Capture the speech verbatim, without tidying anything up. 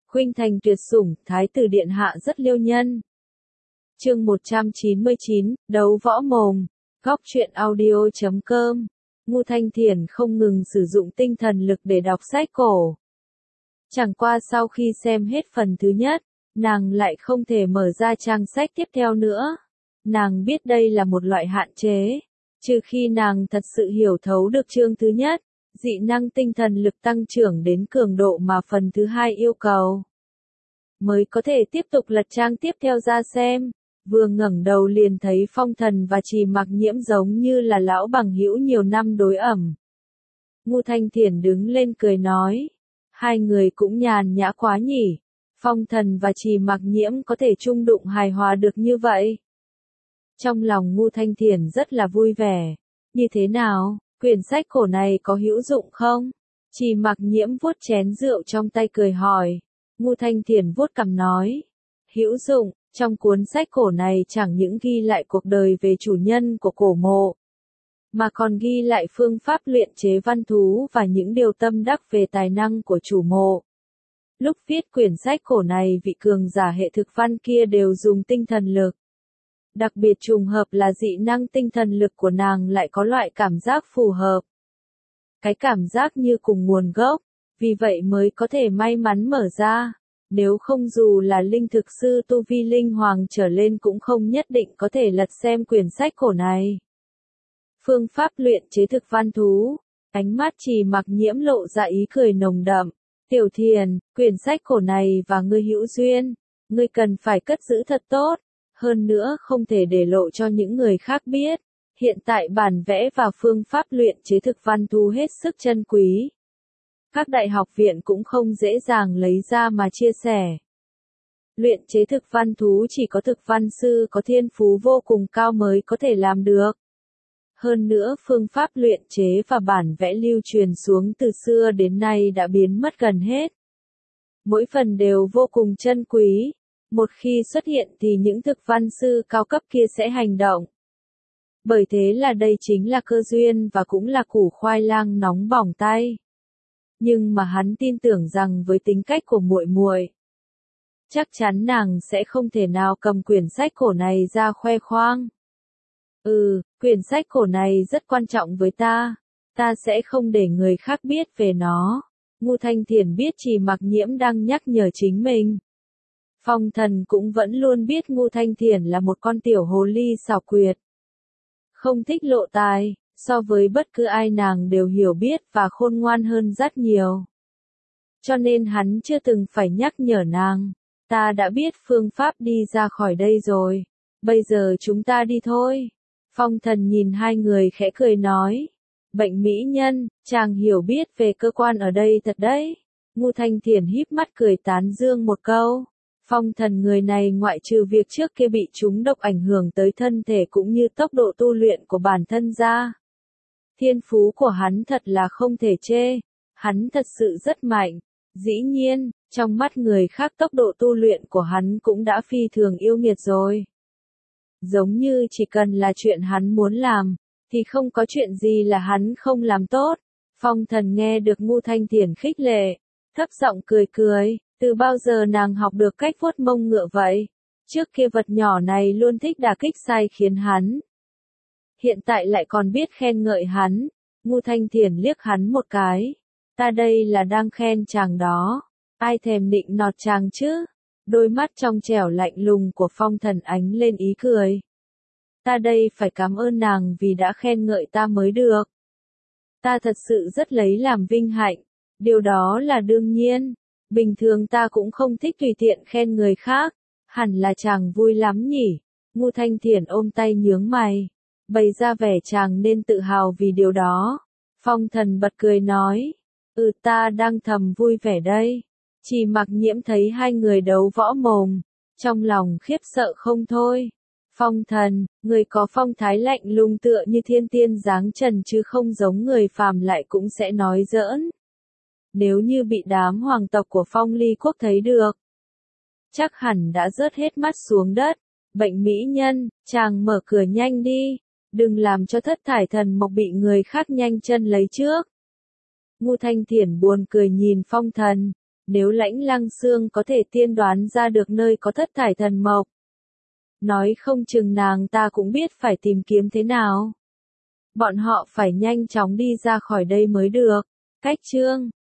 Khuynh thành tuyệt sủng, thái tử điện hạ rất liêu nhân. Chương một trăm chín mươi chín, đấu võ mồm. Góc truyện audio chấm com. Ngô Thanh Thiển không ngừng sử dụng tinh thần lực để đọc sách cổ. Chẳng qua sau khi xem hết phần thứ nhất, nàng lại không thể mở ra trang sách tiếp theo nữa. Nàng biết đây là một loại hạn chế, trừ khi nàng thật sự hiểu thấu được chương thứ nhất, dị năng tinh thần lực tăng trưởng đến cường độ mà phần thứ hai yêu cầu, mới có thể tiếp tục lật trang tiếp theo ra xem. Vừa ngẩng đầu liền thấy Phong Thần và Trì Mặc Nhiễm giống như là lão bằng hữu nhiều năm đối ẩm. Ngô Thanh Thiển đứng lên cười nói, hai người cũng nhàn nhã quá nhỉ, Phong Thần và Trì Mặc Nhiễm có thể chung đụng hài hòa được như vậy. Trong lòng Ngô Thanh Thiển rất là vui vẻ. Như thế nào, quyển sách cổ này có hữu dụng không? Trì Mặc Nhiễm vuốt chén rượu trong tay cười hỏi. Ngô Thanh Thiển vuốt cằm nói, hữu dụng, trong cuốn sách cổ này chẳng những ghi lại cuộc đời về chủ nhân của cổ mộ, mà còn ghi lại phương pháp luyện chế văn thú và những điều tâm đắc về tài năng của chủ mộ. Lúc viết quyển sách cổ này vị cường giả hệ thực văn kia đều dùng tinh thần lực. Đặc biệt trùng hợp là dị năng tinh thần lực của nàng lại có loại cảm giác phù hợp. Cái cảm giác như cùng nguồn gốc, vì vậy mới có thể may mắn mở ra. Nếu không dù là linh thực sư tu vi linh hoàng trở lên cũng không nhất định có thể lật xem quyển sách cổ này. Phương pháp luyện chế thực văn thú, ánh mắt Trì Mặc Nhiễm lộ ra ý cười nồng đậm. Tiểu Thiền, quyển sách cổ này và ngươi hữu duyên, ngươi cần phải cất giữ thật tốt, hơn nữa không thể để lộ cho những người khác biết. Hiện tại bản vẽ và phương pháp luyện chế thực văn thú hết sức chân quý. Các đại học viện cũng không dễ dàng lấy ra mà chia sẻ. Luyện chế thực văn thú chỉ có thực văn sư có thiên phú vô cùng cao mới có thể làm được. Hơn nữa phương pháp luyện chế và bản vẽ lưu truyền xuống từ xưa đến nay đã biến mất gần hết. Mỗi phần đều vô cùng chân quý. Một khi xuất hiện thì những thực văn sư cao cấp kia sẽ hành động. Bởi thế là đây chính là cơ duyên và cũng là củ khoai lang nóng bỏng tay. Nhưng mà hắn tin tưởng rằng với tính cách của muội muội, chắc chắn nàng sẽ không thể nào cầm quyển sách cổ này ra khoe khoang. Ừ, quyển sách cổ này rất quan trọng với ta, ta sẽ không để người khác biết về nó. Ngô Thanh Thiển biết Trì Mặc Nhiễm đang nhắc nhở chính mình. Phong Thần cũng vẫn luôn biết Ngô Thanh Thiển là một con tiểu hồ ly xảo quyệt, không thích lộ tài. So với bất cứ ai nàng đều hiểu biết và khôn ngoan hơn rất nhiều. Cho nên hắn chưa từng phải nhắc nhở nàng. Ta đã biết phương pháp đi ra khỏi đây rồi. Bây giờ chúng ta đi thôi. Phong Thần nhìn hai người khẽ cười nói. Bệnh mỹ nhân, chàng hiểu biết về cơ quan ở đây thật đấy. Ngô Thanh Thiển híp mắt cười tán dương một câu. Phong Thần người này ngoại trừ việc trước kia bị trúng độc ảnh hưởng tới thân thể cũng như tốc độ tu luyện của bản thân ra. Thiên phú của hắn thật là không thể chê, hắn thật sự rất mạnh. Dĩ nhiên, trong mắt người khác tốc độ tu luyện của hắn cũng đã phi thường yêu nghiệt rồi. Giống như chỉ cần là chuyện hắn muốn làm, thì không có chuyện gì là hắn không làm tốt. Phong Thần nghe được Ngô Thanh Thiển khích lệ, thấp giọng cười cười, từ bao giờ nàng học được cách vuốt mông ngựa vậy? Trước kia vật nhỏ này luôn thích đả kích sai khiến hắn. Hiện tại lại còn biết khen ngợi hắn. Ngô Thanh Thiển liếc hắn một cái. Ta đây là đang khen chàng đó. Ai thèm nịnh nọt chàng chứ? Đôi mắt trong trẻo lạnh lùng của Phong Thần ánh lên ý cười. Ta đây phải cảm ơn nàng vì đã khen ngợi ta mới được. Ta thật sự rất lấy làm vinh hạnh. Điều đó là đương nhiên. Bình thường ta cũng không thích tùy tiện khen người khác. Hẳn là chàng vui lắm nhỉ? Ngô Thanh Thiển ôm tay nhướng mày, bày ra vẻ chàng nên tự hào vì điều đó. Phong Thần bật cười nói, ừ ta đang thầm vui vẻ đây. Trì Mặc Nhiễm thấy hai người đấu võ mồm, trong lòng khiếp sợ không thôi. Phong Thần, người có phong thái lạnh lùng tựa như thiên tiên dáng trần chứ không giống người phàm lại cũng sẽ nói giỡn. Nếu như bị đám hoàng tộc của Phong Ly Quốc thấy được, chắc hẳn đã rớt hết mắt xuống đất. Bệnh mỹ nhân, chàng mở cửa nhanh đi, đừng làm cho thất thải thần mộc bị người khác nhanh chân lấy trước. Ngô Thanh Thiển buồn cười nhìn Phong Thần, Nếu Lãnh Lăng Xương có thể tiên đoán ra được nơi có thất thải thần mộc, nói không chừng nàng ta cũng biết phải tìm kiếm thế nào. Bọn họ phải nhanh chóng đi ra khỏi đây mới được. Cách chương